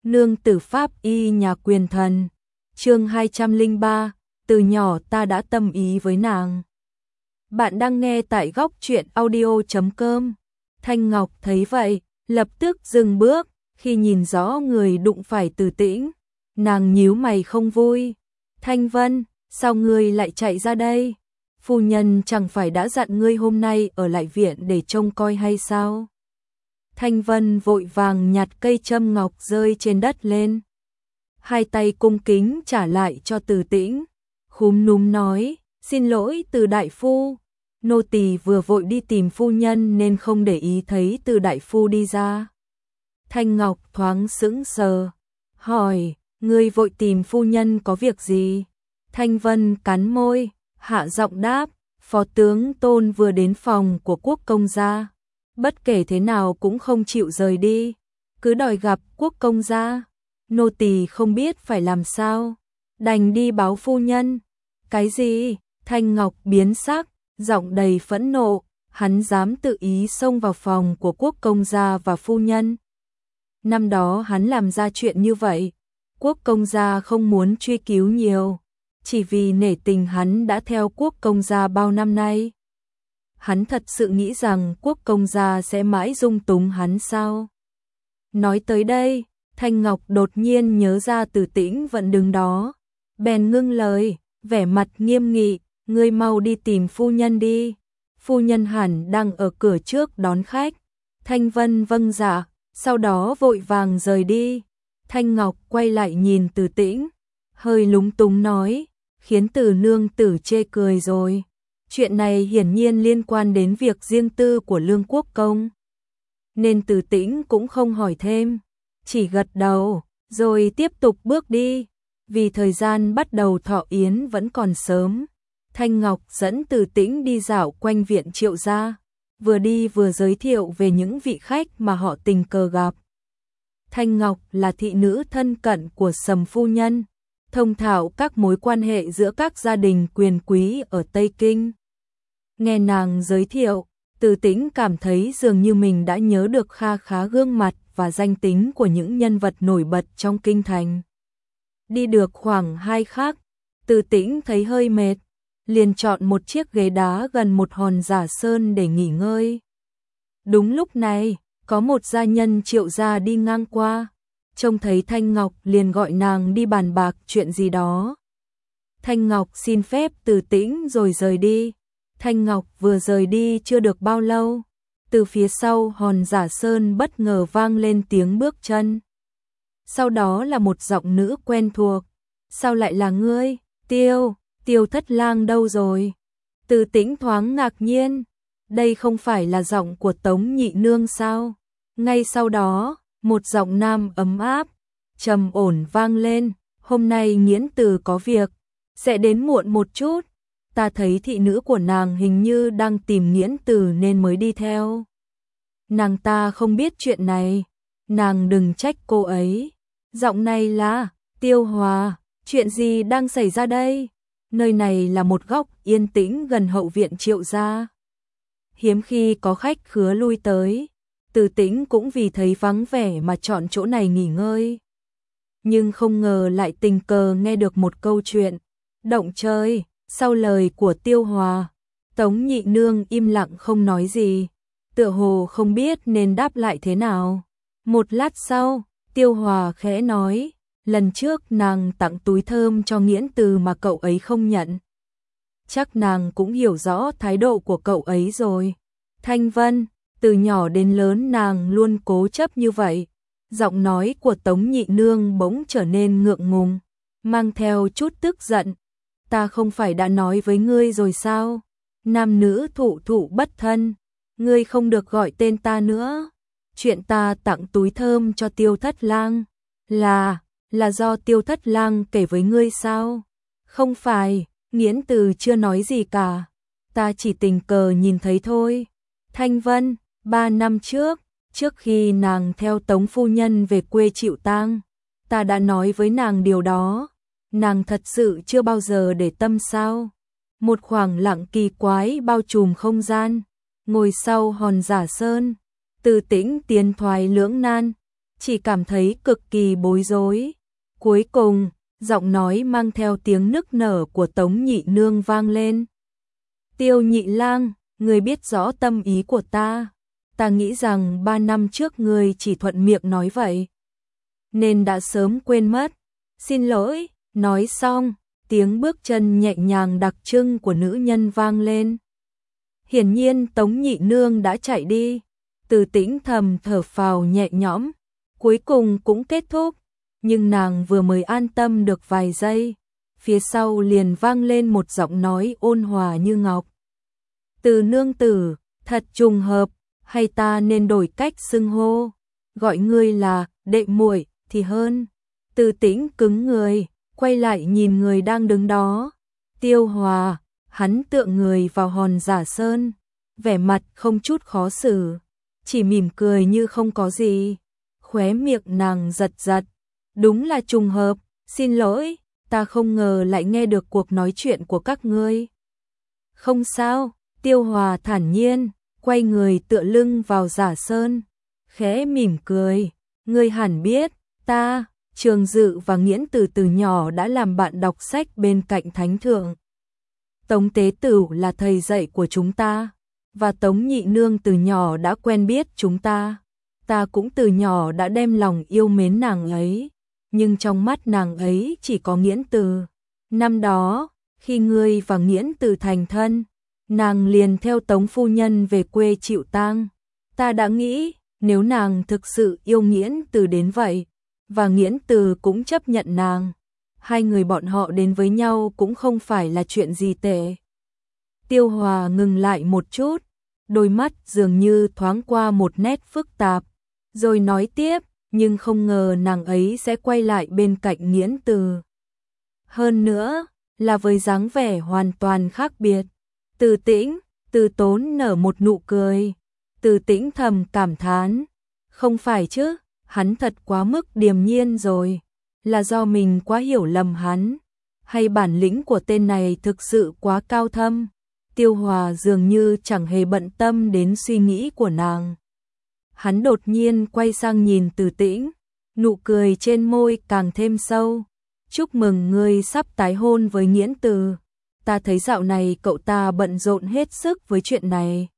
Nương tử pháp y nhà quyền thần. Chương 203, từ nhỏ ta đã tâm ý với nàng. Bạn đang nghe tại góc truyện audio.com. Thanh Ngọc thấy vậy, lập tức dừng bước, khi nhìn rõ người đụng phải Từ Tĩnh, nàng nhíu mày không vui. Thanh Vân, sao ngươi lại chạy ra đây? Phu nhân chẳng phải đã dặn ngươi hôm nay ở lại viện để trông coi hay sao? Thanh Vân vội vàng nhặt cây châm ngọc rơi trên đất lên. Hai tay cung kính trả lại cho Từ Tĩnh, khúm núm nói, xin lỗi Từ đại phu, nô tỳ vừa vội đi tìm phu nhân nên không để ý thấy Từ đại phu đi ra. Thanh Ngọc thoáng sững sờ, hỏi, ngươi vội tìm phu nhân có việc gì? Thanh Vân cắn môi, hạ giọng đáp, phó tướng Tôn vừa đến phòng của quốc công gia, bất kể thế nào cũng không chịu rời đi, cứ đòi gặp quốc công gia. Nô tỳ không biết phải làm sao, đành đi báo phu nhân. Cái gì? Thanh Ngọc biến sắc, giọng đầy phẫn nộ, hắn dám tự ý xông vào phòng của quốc công gia và phu nhân. Năm đó hắn làm ra chuyện như vậy, quốc công gia không muốn truy cứu nhiều, chỉ vì nể tình hắn đã theo quốc công gia bao năm nay. Hắn thật sự nghĩ rằng quốc công gia sẽ mãi dung túng hắn sao? Nói tới đây, Thanh Ngọc đột nhiên nhớ ra Từ Tĩnh vẫn đứng đó, bèn ngưng lời, vẻ mặt nghiêm nghị, ngươi mau đi tìm phu nhân đi, phu nhân hẳn đang ở cửa trước đón khách. Thanh Vân vâng dạ, sau đó vội vàng rời đi. Thanh Ngọc quay lại nhìn Từ Tĩnh, hơi lúng túng nói, khiến Từ nương tử chê cười rồi. Chuyện này hiển nhiên liên quan đến việc riêng tư của Lương Quốc công, nên Từ Tĩnh cũng không hỏi thêm, chỉ gật đầu, rồi tiếp tục bước đi. Vì thời gian bắt đầu thọ yến vẫn còn sớm, Thanh Ngọc dẫn Từ Tĩnh đi dạo quanh viện Triệu gia, vừa đi vừa giới thiệu về những vị khách mà họ tình cờ gặp. Thanh Ngọc là thị nữ thân cận của Sầm phu nhân, thông thạo các mối quan hệ giữa các gia đình quyền quý ở Tây Kinh. Nghe nàng giới thiệu, Từ Tĩnh cảm thấy dường như mình đã nhớ được kha khá gương mặt và danh tính của những nhân vật nổi bật trong kinh thành. Đi được khoảng 2 khắc, Từ Tĩnh thấy hơi mệt, liền chọn một chiếc ghế đá gần một hòn giả sơn để nghỉ ngơi. Đúng lúc này, có một gia nhân Triệu gia đi ngang qua, trông thấy Thanh Ngọc liền gọi nàng đi bàn bạc chuyện gì đó. Thanh Ngọc xin phép Từ Tĩnh rồi rời đi. Thanh Ngọc vừa rời đi chưa được bao lâu, từ phía sau hòn giả sơn bất ngờ vang lên tiếng bước chân. Sau đó là một giọng nữ quen thuộc, sao lại là ngươi? Tiêu thất lang đâu rồi? Từ Tĩnh thoáng ngạc nhiên, đây không phải là giọng của Tống nhị nương sao? Ngay sau đó, một giọng nam ấm áp, trầm ổn vang lên, hôm nay Nghiễn Từ có việc, sẽ đến muộn một chút. Ta thấy thị nữ của nàng hình như đang tìm Nghiễn Từ nên mới đi theo. Nàng ta không biết chuyện này, nàng đừng trách cô ấy. Giọng này là Tiêu Hòa, chuyện gì đang xảy ra đây? Nơi này là một góc yên tĩnh gần hậu viện Triệu gia, hiếm khi có khách khứa lui tới. Từ Tĩnh cũng vì thấy vắng vẻ mà chọn chỗ này nghỉ ngơi. Nhưng không ngờ lại tình cờ nghe được một câu chuyện động trời. Sau lời của Tiêu Hòa, Tống nhị nương im lặng không nói gì, tựa hồ không biết nên đáp lại thế nào. Một lát sau, Tiêu Hòa khẽ nói, lần trước nàng tặng túi thơm cho Nghiễn Từ mà cậu ấy không nhận. Chắc nàng cũng hiểu rõ thái độ của cậu ấy rồi. Thanh Vân, từ nhỏ đến lớn nàng luôn cố chấp như vậy. Giọng nói của Tống nhị nương bỗng trở nên ngượng ngùng, mang theo chút tức giận. Ta không phải đã nói với ngươi rồi sao? Nam nữ thụ thụ bất thân, ngươi không được gọi tên ta nữa. Chuyện ta tặng túi thơm cho Tiêu thất lang là do Tiêu thất lang kể với ngươi sao? Không phải, Nghiễn Từ chưa nói gì cả, ta chỉ tình cờ nhìn thấy thôi. Thanh Vân, 3 năm trước khi nàng theo Tống phu nhân về quê chịu tang, ta đã nói với nàng điều đó. Nàng thật sự chưa bao giờ để tâm sao? Một khoảng lặng kỳ quái bao trùm không gian, ngồi sau hòn giả sơn, Từ Tĩnh tiến thoái lưỡng nan, chỉ cảm thấy cực kỳ bối rối. Cuối cùng, giọng nói mang theo tiếng nức nở của Tống Nhị Nương vang lên. Tiêu Nhị Lang, ngươi biết rõ tâm ý của ta. Ta nghĩ rằng 3 năm trước ngươi chỉ thuận miệng nói vậy, nên đã sớm quên mất. Xin lỗi. Nói xong, tiếng bước chân nhẹ nhàng đặc trưng của nữ nhân vang lên. Hiển nhiên Tống Nhị Nương đã chạy đi. Từ Tĩnh thầm thở phào nhẹ nhõm, cuối cùng cũng kết thúc. Nhưng nàng vừa mới an tâm được vài giây, phía sau liền vang lên một giọng nói ôn hòa như ngọc. Từ nương tử, thật trùng hợp, hay ta nên đổi cách xưng hô, gọi ngươi là đệ muội thì hơn. Từ Tĩnh cứng người, quay lại nhìn người đang đứng đó. Tiêu Hòa, hắn tựa người vào hòn giả sơn, vẻ mặt không chút khó xử, chỉ mỉm cười như không có gì. Khóe miệng nàng giật giật. Đúng là trùng hợp, xin lỗi, ta không ngờ lại nghe được cuộc nói chuyện của các ngươi. Không sao, Tiêu Hòa thản nhiên, quay người tựa lưng vào giả sơn, khẽ mỉm cười. Ngươi hẳn biết, ta, Trường Dự và Nghiễn Tử từ nhỏ đã làm bạn đọc sách bên cạnh Thánh Thượng. Tống Tế Tửu là thầy dạy của chúng ta, và Tống Nhị Nương từ nhỏ đã quen biết chúng ta. Ta cũng từ nhỏ đã đem lòng yêu mến nàng ấy, nhưng trong mắt nàng ấy chỉ có Nghiễn Tử. Năm đó, khi ngươi và Nghiễn Tử thành thân, nàng liền theo Tống phu nhân về quê chịu tang. Ta đã nghĩ, nếu nàng thực sự yêu Nghiễn Tử đến vậy, và Nghiễn Tử cũng chấp nhận nàng, hai người bọn họ đến với nhau cũng không phải là chuyện gì tệ. Tiêu Hòa ngừng lại một chút, đôi mắt dường như thoáng qua một nét phức tạp, rồi nói tiếp, nhưng không ngờ nàng ấy sẽ quay lại bên cạnh Nghiễn Tử. Hơn nữa, là với dáng vẻ hoàn toàn khác biệt. Từ Tĩnh, Từ Tốn nở một nụ cười. Từ Tĩnh thầm cảm thán, không phải chứ, hắn thật quá mức điềm nhiên rồi, là do mình quá hiểu lầm hắn, hay bản lĩnh của tên này thực sự quá cao thâm. Tiêu Hòa dường như chẳng hề bận tâm đến suy nghĩ của nàng. Hắn đột nhiên quay sang nhìn Từ Tĩnh, nụ cười trên môi càng thêm sâu. Chúc mừng ngươi sắp tái hôn với Nghiễn Tử. Ta thấy dạo này cậu ta bận rộn hết sức với chuyện này.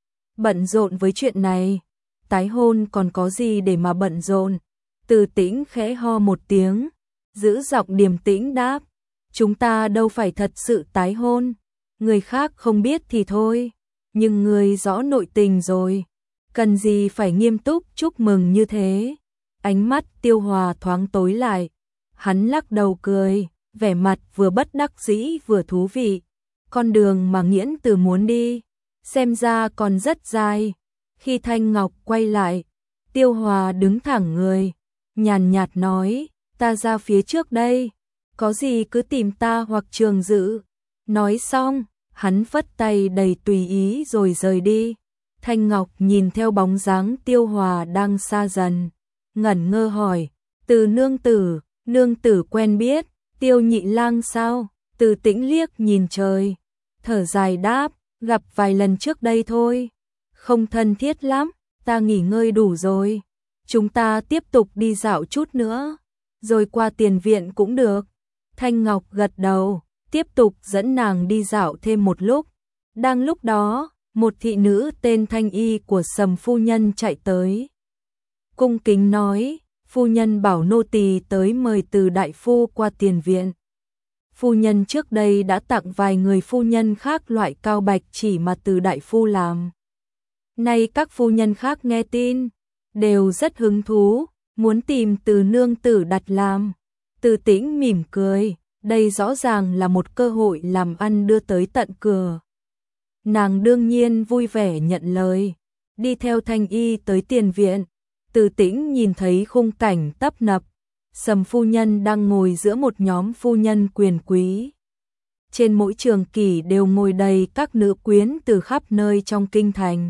Bận rộn với chuyện này? Tái hôn còn có gì để mà bận rộn? Từ Tĩnh khẽ ho một tiếng, giữ giọng điềm tĩnh đáp, chúng ta đâu phải thật sự tái hôn. Người khác không biết thì thôi, nhưng ngươi rõ nội tình rồi, cần gì phải nghiêm túc chúc mừng như thế. Ánh mắt Tiêu Hòa thoáng tối lại, hắn lắc đầu cười, vẻ mặt vừa bất đắc dĩ vừa thú vị. Con đường mà Nghiễn Tử muốn đi, xem ra còn rất dài. Khi Thanh Ngọc quay lại, Tiêu Hòa đứng thẳng người, nhàn nhạt nói, ta ra phía trước đây, có gì cứ tìm ta hoặc Trường Dự. Nói xong, hắn phất tay đầy tùy ý rồi rời đi. Thanh Ngọc nhìn theo bóng dáng Tiêu Hòa đang xa dần, ngẩn ngơ hỏi, Từ nương tử quen biết Tiêu Nhị Lang sao? Từ Tĩnh liếc nhìn trời, thở dài đáp, gặp vài lần trước đây thôi, không thân thiết lắm, ta nghỉ ngơi đủ rồi, chúng ta tiếp tục đi dạo chút nữa, rồi qua tiền viện cũng được. Thanh Ngọc gật đầu, tiếp tục dẫn nàng đi dạo thêm một lúc. Đang lúc đó, một thị nữ tên Thanh Y của Sầm phu nhân chạy tới, cung kính nói, phu nhân bảo nô tỳ tới mời Từ đại phu qua tiền viện. Phu nhân trước đây đã tặng vài người phu nhân khác loại cao bạch chỉ mà Từ đại phu làm. Nay các phu nhân khác nghe tin, đều rất hứng thú, muốn tìm Từ nương tử đặt làm. Từ Tĩnh mỉm cười, đây rõ ràng là một cơ hội làm ăn đưa tới tận cửa. Nàng đương nhiên vui vẻ nhận lời, đi theo Thanh Y tới tiền viện. Từ Tĩnh nhìn thấy khung cảnh tấp nập, Sầm phu nhân đang ngồi giữa một nhóm phu nhân quyền quý. Trên mỗi trường kỷ đều ngồi đầy các nữ quyến từ khắp nơi trong kinh thành.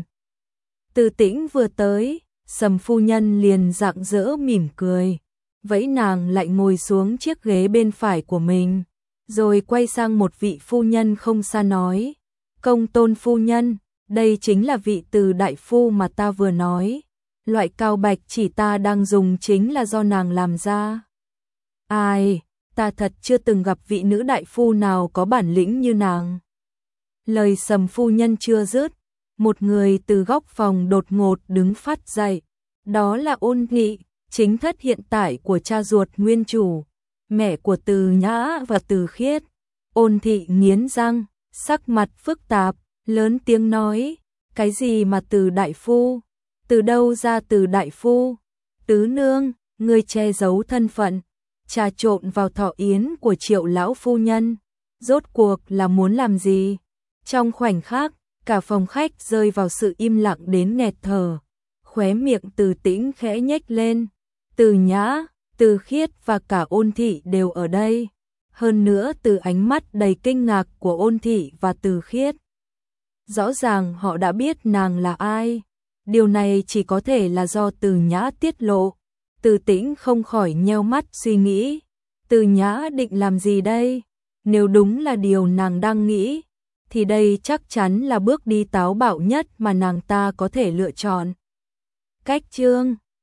Từ Tĩnh vừa tới, Sầm phu nhân liền rạng rỡ mỉm cười, vẫy nàng lại ngồi xuống chiếc ghế bên phải của mình, rồi quay sang một vị phu nhân không xa nói, Công Tôn phu nhân, đây chính là vị Từ đại phu mà ta vừa nói, Loại cao bạch chỉ ta đang dùng chính là do nàng làm ra. Ai, ta thật chưa từng gặp vị nữ đại phu nào có bản lĩnh như nàng. Lời Sầm phu nhân chưa dứt, một người từ góc phòng đột ngột đứng phát dậy. Đó là Ôn Nghị, chính thất hiện tại của cha ruột nguyên chủ, mẹ của Từ Nhã và Từ Khiết. Ôn Thị nghiến răng, sắc mặt phức tạp, lớn tiếng nói, cái gì mà Từ đại phu? Từ đâu ra Từ đại phu? Tứ nương, ngươi che giấu thân phận, trà trộn vào thọ yến của Triệu lão phu nhân, rốt cuộc là muốn làm gì? Trong khoảnh khắc, cả phòng khách rơi vào sự im lặng đến nghẹt thở. Khóe miệng Từ Tĩnh khẽ nhếch lên. Từ Nhã, Từ Khiết và cả Ôn Thị đều ở đây. Hơn nữa từ ánh mắt đầy kinh ngạc của Ôn Thị và Từ Khiết, rõ ràng họ đã biết nàng là ai. Điều này chỉ có thể là do Từ Nhã tiết lộ. Từ Tĩnh không khỏi nheo mắt suy nghĩ. Từ Nhã định làm gì đây? Nếu đúng là điều nàng đang nghĩ, thì đây chắc chắn là bước đi táo bạo nhất mà nàng ta có thể lựa chọn. Cách chương